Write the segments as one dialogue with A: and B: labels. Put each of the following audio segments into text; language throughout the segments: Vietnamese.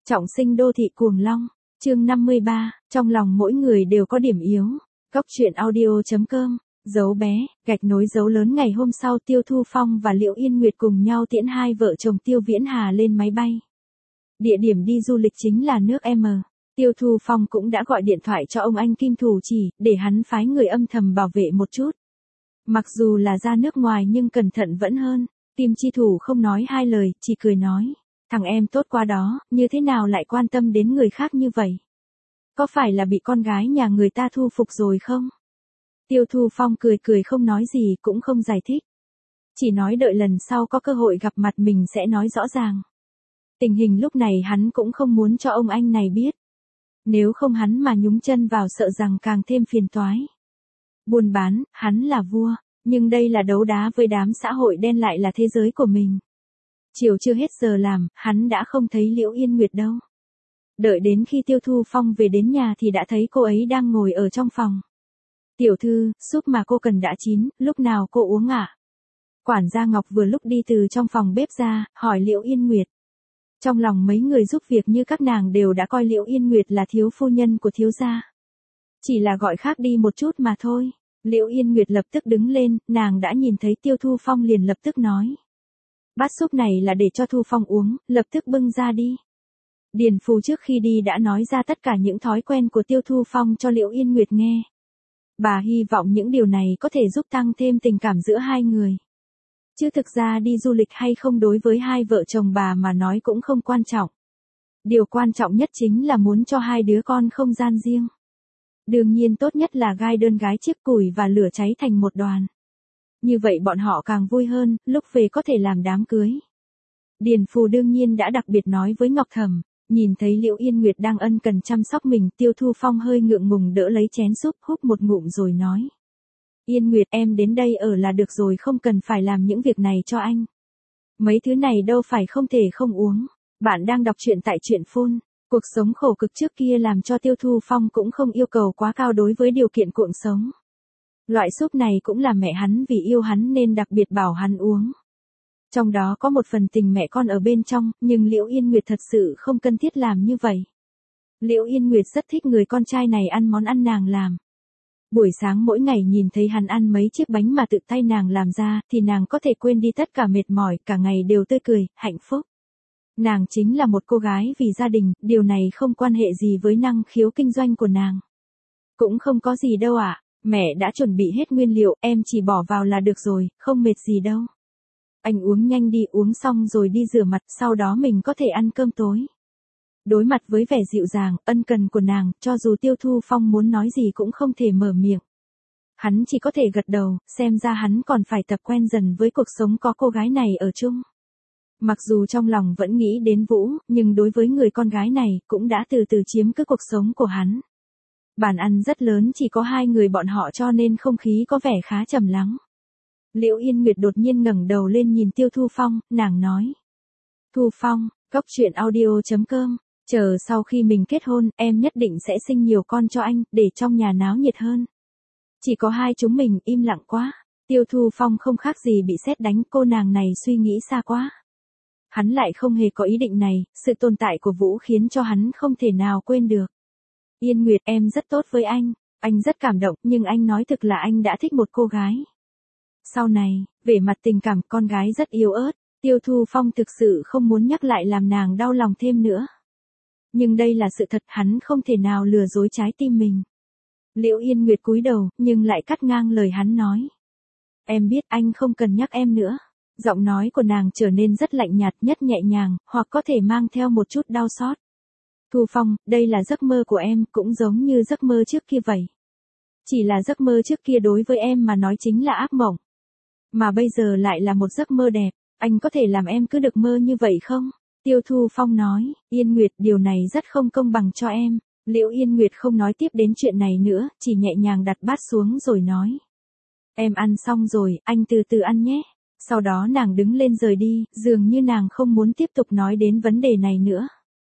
A: Trọng sinh đô thị cuồng long, chương 53, trong lòng mỗi người đều có điểm yếu. Góc truyện audio.com, dấu bé, gạch nối dấu lớn. Ngày hôm sau Tiêu Thu Phong và Liễu Yên Nguyệt cùng nhau tiễn hai vợ chồng Tiêu Viễn Hà lên máy bay. Địa điểm đi du lịch chính là nước M. Tiêu Thu Phong cũng đã gọi điện thoại cho ông anh Kim Thủ Chỉ, để hắn phái người âm thầm bảo vệ một chút. Mặc dù là ra nước ngoài nhưng cẩn thận vẫn hơn. Kim Chi Thủ không nói hai lời, chỉ cười nói. Thằng em tốt quá đó, như thế nào lại quan tâm đến người khác như vậy? Có phải là bị con gái nhà người ta thu phục rồi không? Tiêu Thu Phong cười cười không nói gì cũng không giải thích. Chỉ nói đợi lần sau có cơ hội gặp mặt mình sẽ nói rõ ràng. Tình hình lúc này hắn cũng không muốn cho ông anh này biết. Nếu không hắn mà nhúng chân vào sợ rằng càng thêm phiền toái. Buôn bán, hắn là vua, nhưng đây là đấu đá với đám xã hội đen lại là thế giới của mình. Chiều chưa hết giờ làm, hắn đã không thấy Liễu Yên Nguyệt đâu. Đợi đến khi Tiêu Thu Phong về đến nhà thì đã thấy cô ấy đang ngồi ở trong phòng. Tiểu thư, súp mà cô cần đã chín, lúc nào cô uống ạ? Quản gia Ngọc vừa lúc đi từ trong phòng bếp ra, hỏi Liễu Yên Nguyệt. Trong lòng mấy người giúp việc như các nàng đều đã coi Liễu Yên Nguyệt là thiếu phu nhân của thiếu gia. Chỉ là gọi khác đi một chút mà thôi. Liễu Yên Nguyệt lập tức đứng lên, nàng đã nhìn thấy Tiêu Thu Phong liền lập tức nói. Bát súp này là để cho Thu Phong uống, lập tức bưng ra đi. Điền Phù trước khi đi đã nói ra tất cả những thói quen của Tiêu Thu Phong cho Liễu Yên Nguyệt nghe. Bà hy vọng những điều này có thể giúp tăng thêm tình cảm giữa hai người. Chứ thực ra đi du lịch hay không đối với hai vợ chồng bà mà nói cũng không quan trọng. Điều quan trọng nhất chính là muốn cho hai đứa con không gian riêng. Đương nhiên tốt nhất là gai đơn gái chiếc củi và lửa cháy thành một đoàn. Như vậy bọn họ càng vui hơn, lúc về có thể làm đám cưới. Điền Phù đương nhiên đã đặc biệt nói với Ngọc Thẩm, nhìn thấy Liễu Yên Nguyệt đang ân cần chăm sóc mình, Tiêu Thu Phong hơi ngượng ngùng đỡ lấy chén súp, húp một ngụm rồi nói. Yên Nguyệt em đến đây ở là được rồi, không cần phải làm những việc này cho anh. Mấy thứ này đâu phải không thể không uống. Bạn đang đọc truyện tại truyện Phone. Cuộc sống khổ cực trước kia làm cho Tiêu Thu Phong cũng không yêu cầu quá cao đối với điều kiện cuộc sống. Loại súp này cũng là mẹ hắn vì yêu hắn nên đặc biệt bảo hắn uống. Trong đó có một phần tình mẹ con ở bên trong, nhưng Liễu Yên Nguyệt thật sự không cần thiết làm như vậy. Liễu Yên Nguyệt rất thích người con trai này ăn món ăn nàng làm. Buổi sáng mỗi ngày nhìn thấy hắn ăn mấy chiếc bánh mà tự tay nàng làm ra thì nàng có thể quên đi tất cả mệt mỏi, cả ngày đều tươi cười, hạnh phúc. Nàng chính là một cô gái vì gia đình, điều này không quan hệ gì với năng khiếu kinh doanh của nàng. Cũng không có gì đâu ạ, mẹ đã chuẩn bị hết nguyên liệu, em chỉ bỏ vào là được rồi, không mệt gì đâu. Anh uống nhanh đi, uống xong rồi đi rửa mặt, sau đó mình có thể ăn cơm tối. Đối mặt với vẻ dịu dàng, ân cần của nàng, cho dù Tiêu Thu Phong muốn nói gì cũng không thể mở miệng. Hắn chỉ có thể gật đầu, xem ra hắn còn phải tập quen dần với cuộc sống có cô gái này ở chung. Mặc dù trong lòng vẫn nghĩ đến Vũ, nhưng đối với người con gái này, cũng đã từ từ chiếm cứ cuộc sống của hắn. Bàn ăn rất lớn, chỉ có hai người bọn họ cho nên không khí có vẻ khá trầm lắng. Liễu Yên Nguyệt đột nhiên ngẩng đầu lên nhìn Tiêu Thu Phong, nàng nói. Thu Phong, góc truyện audio.com, chờ sau khi mình kết hôn, em nhất định sẽ sinh nhiều con cho anh, để trong nhà náo nhiệt hơn. Chỉ có hai chúng mình, im lặng quá. Tiêu Thu Phong không khác gì bị sét đánh, cô nàng này suy nghĩ xa quá. Hắn lại không hề có ý định này, sự tồn tại của Vũ khiến cho hắn không thể nào quên được. Yên Nguyệt, em rất tốt với anh rất cảm động, nhưng anh nói thực là anh đã thích một cô gái. Sau này, về mặt tình cảm, con gái rất yếu ớt, Tiêu Thu Phong thực sự không muốn nhắc lại làm nàng đau lòng thêm nữa. Nhưng đây là sự thật, hắn không thể nào lừa dối trái tim mình. Liễu Yên Nguyệt cúi đầu, nhưng lại cắt ngang lời hắn nói. Em biết anh không cần nhắc em nữa. Giọng nói của nàng trở nên rất lạnh nhạt, nhất nhẹ nhàng, hoặc có thể mang theo một chút đau xót. Thu Phong, đây là giấc mơ của em, cũng giống như giấc mơ trước kia vậy. Chỉ là giấc mơ trước kia đối với em mà nói chính là ác mộng. Mà bây giờ lại là một giấc mơ đẹp, anh có thể làm em cứ được mơ như vậy không? Tiêu Thu Phong nói, Yên Nguyệt, điều này rất không công bằng cho em. Liễu Yên Nguyệt không nói tiếp đến chuyện này nữa, chỉ nhẹ nhàng đặt bát xuống rồi nói. Em ăn xong rồi, anh từ từ ăn nhé. Sau đó nàng đứng lên rời đi, dường như nàng không muốn tiếp tục nói đến vấn đề này nữa.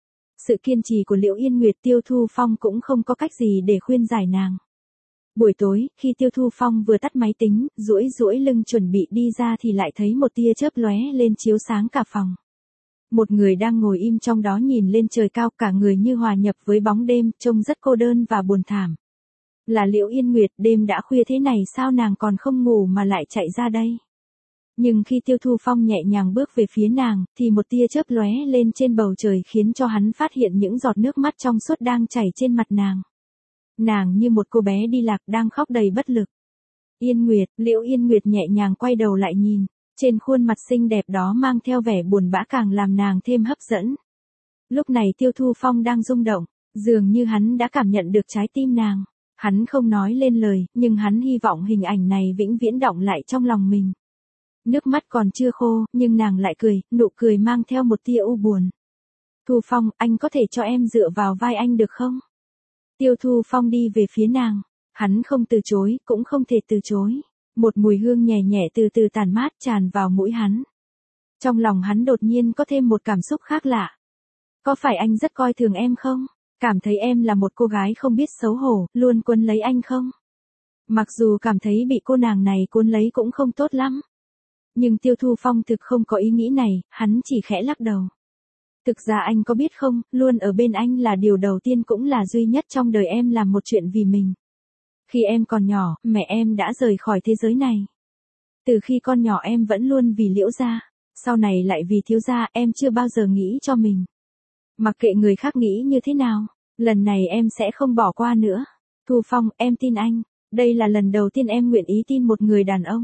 A: Sự kiên trì của Liễu Yên Nguyệt, Tiêu Thu Phong cũng không có cách gì để khuyên giải nàng. Buổi tối, khi Tiêu Thu Phong vừa tắt máy tính, duỗi lưng chuẩn bị đi ra thì lại thấy một tia chớp lóe lên chiếu sáng cả phòng. Một người đang ngồi im trong đó nhìn lên trời cao, cả người như hòa nhập với bóng đêm, trông rất cô đơn và buồn thảm. Là Liễu Yên Nguyệt, đêm đã khuya thế này sao nàng còn không ngủ mà lại chạy ra đây? Nhưng khi Tiêu Thu Phong nhẹ nhàng bước về phía nàng, thì một tia chớp lóe lên trên bầu trời khiến cho hắn phát hiện những giọt nước mắt trong suốt đang chảy trên mặt nàng. Nàng như một cô bé đi lạc đang khóc đầy bất lực. Yên Nguyệt, Liễu Yên Nguyệt nhẹ nhàng quay đầu lại nhìn, trên khuôn mặt xinh đẹp đó mang theo vẻ buồn bã càng làm nàng thêm hấp dẫn. Lúc này Tiêu Thu Phong đang rung động, dường như hắn đã cảm nhận được trái tim nàng. Hắn không nói lên lời, nhưng hắn hy vọng hình ảnh này vĩnh viễn đọng lại trong lòng mình. Nước mắt còn chưa khô, nhưng nàng lại cười, nụ cười mang theo một tia u buồn. Thu Phong, anh có thể cho em dựa vào vai anh được không? Tiêu Thu Phong đi về phía nàng. Hắn không từ chối, cũng không thể từ chối. Một mùi hương nhẹ nhẹ từ từ tản mát tràn vào mũi hắn. Trong lòng hắn đột nhiên có thêm một cảm xúc khác lạ. Có phải anh rất coi thường em không? Cảm thấy em là một cô gái không biết xấu hổ, luôn quấn lấy anh không? Mặc dù cảm thấy bị cô nàng này cuốn lấy cũng không tốt lắm. Nhưng Tiêu Thu Phong thực không có ý nghĩ này, hắn chỉ khẽ lắc đầu. Thực ra anh có biết không, luôn ở bên anh là điều đầu tiên cũng là duy nhất trong đời em làm một chuyện vì mình. Khi em còn nhỏ, mẹ em đã rời khỏi thế giới này. Từ khi con nhỏ em vẫn luôn vì Liễu gia, sau này lại vì thiếu gia, em chưa bao giờ nghĩ cho mình. Mặc kệ người khác nghĩ như thế nào, lần này em sẽ không bỏ qua nữa. Thu Phong, em tin anh, đây là lần đầu tiên em nguyện ý tin một người đàn ông.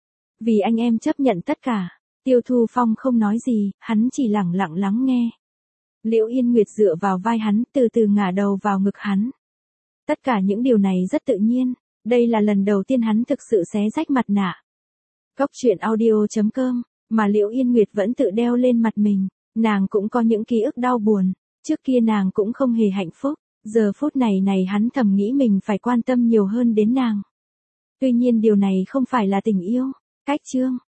A: Vì anh em chấp nhận tất cả. Tiêu Thu Phong không nói gì, hắn chỉ lặng lặng lắng nghe. Liễu Yên Nguyệt dựa vào vai hắn, từ từ ngả đầu vào ngực hắn. Tất cả những điều này rất tự nhiên, đây là lần đầu tiên hắn thực sự xé rách mặt nạ. Cốc truyện audio.com, mà Liễu Yên Nguyệt vẫn tự đeo lên mặt mình, nàng cũng có những ký ức đau buồn, trước kia nàng cũng không hề hạnh phúc, giờ phút này hắn thầm nghĩ mình phải quan tâm nhiều hơn đến nàng. Tuy nhiên điều này không phải là tình yêu. Cách chương